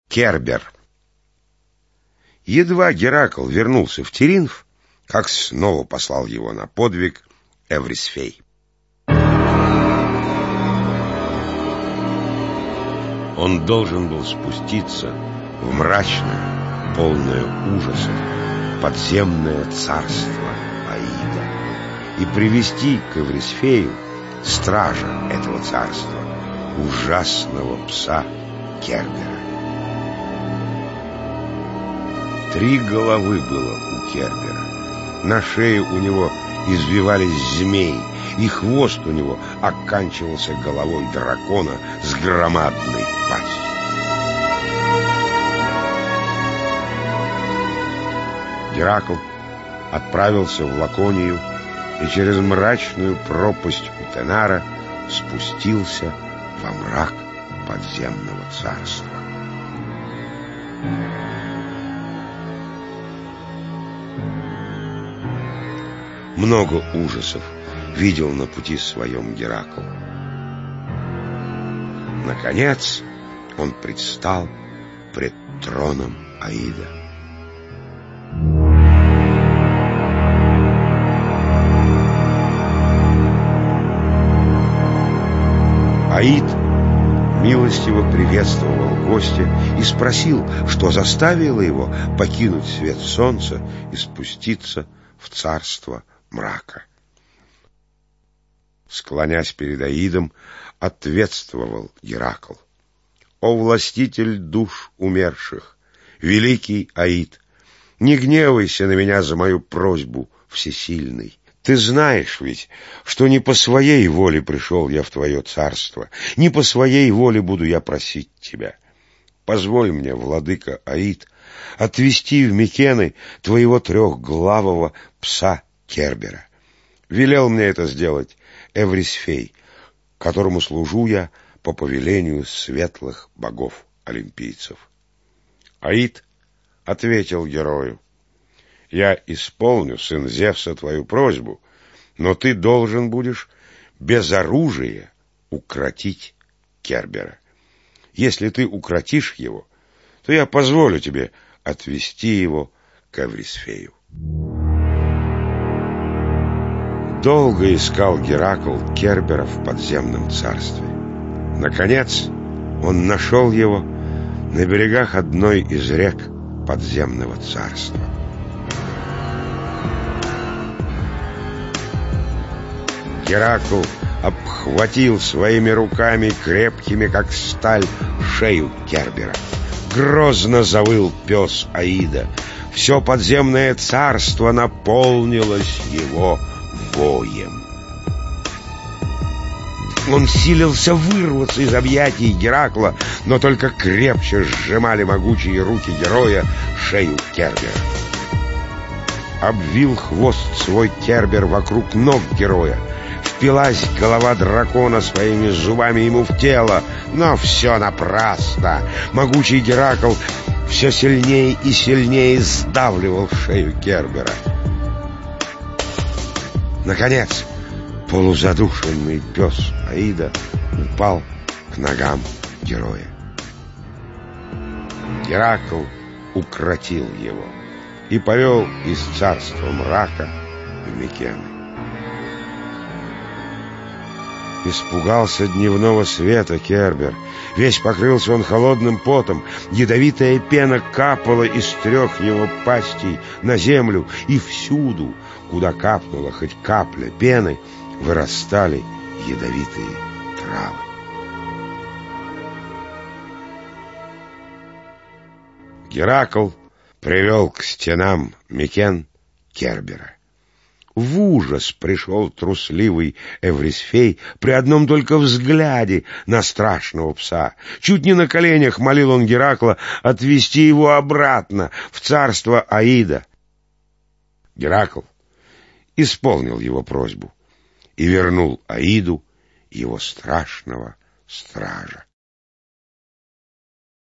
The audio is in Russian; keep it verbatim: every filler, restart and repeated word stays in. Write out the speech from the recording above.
Кербер. Едва Геракл вернулся в Теринф, как снова послал его на подвиг Эврисфей. Он должен был спуститься в мрачное, полное ужасов, подземное царство Аида и привести к Эврисфею стража этого царства, ужасного пса Кербера. Три головы было у Кербера. На шее у него извивались змеи, и хвост у него оканчивался головой дракона с громадной пастью. Геракл отправился в Лаконию и через мрачную пропасть Утенара спустился во мрак подземного царства. Много ужасов видел на пути своем Геракл. Наконец он предстал пред троном Аида. Аид милостиво приветствовал гостя и спросил, что заставило его покинуть свет солнца и спуститься в царство мрака. Склонясь перед Аидом, ответствовал Геракл: «О властитель душ умерших, великий Аид, не гневайся на меня за мою просьбу, всесильный. Ты знаешь ведь, что не по своей воле пришел я в твое царство, не по своей воле буду я просить тебя. Позволь мне, владыка Аид, отвести в Микены твоего трехглавого пса Кербера. Велел мне это сделать Эврисфей, которому служу я по повелению светлых богов-олимпийцев». Аид ответил герою: «Я исполню, сын Зевса, твою просьбу, но ты должен будешь без оружия укротить Кербера. Если ты укротишь его, то я позволю тебе отвести его к Эврисфею». Долго искал Геракл Кербера в подземном царстве. Наконец он нашел его на берегах одной из рек подземного царства. Геракл обхватил своими руками, крепкими как сталь, шею Кербера. Грозно завыл пес Аида. Все подземное царство наполнилось его воем. Он силился вырваться из объятий Геракла, но только крепче сжимали могучие руки героя шею Кербера. Обвил хвост свой Кербер вокруг ног героя. Впилась голова дракона своими зубами ему в тело, но все напрасно. Могучий Геракл все сильнее и сильнее сдавливал шею Кербера. Наконец, полузадушенный пес Аида упал к ногам героя. Геракл укротил его и повел из царства мрака в Микены. Испугался дневного света Кербер. Весь покрылся он холодным потом. Ядовитая пена капала из трех его пастей на землю, и всюду, куда капнула хоть капля пены, вырастали ядовитые травы. Геракл привел к стенам Микен Кербера. В ужас пришел трусливый Эврисфей при одном только взгляде на страшного пса. Чуть не на коленях молил он Геракла отвести его обратно в царство Аида. Геракл исполнил его просьбу и вернул Аиду его страшного стража.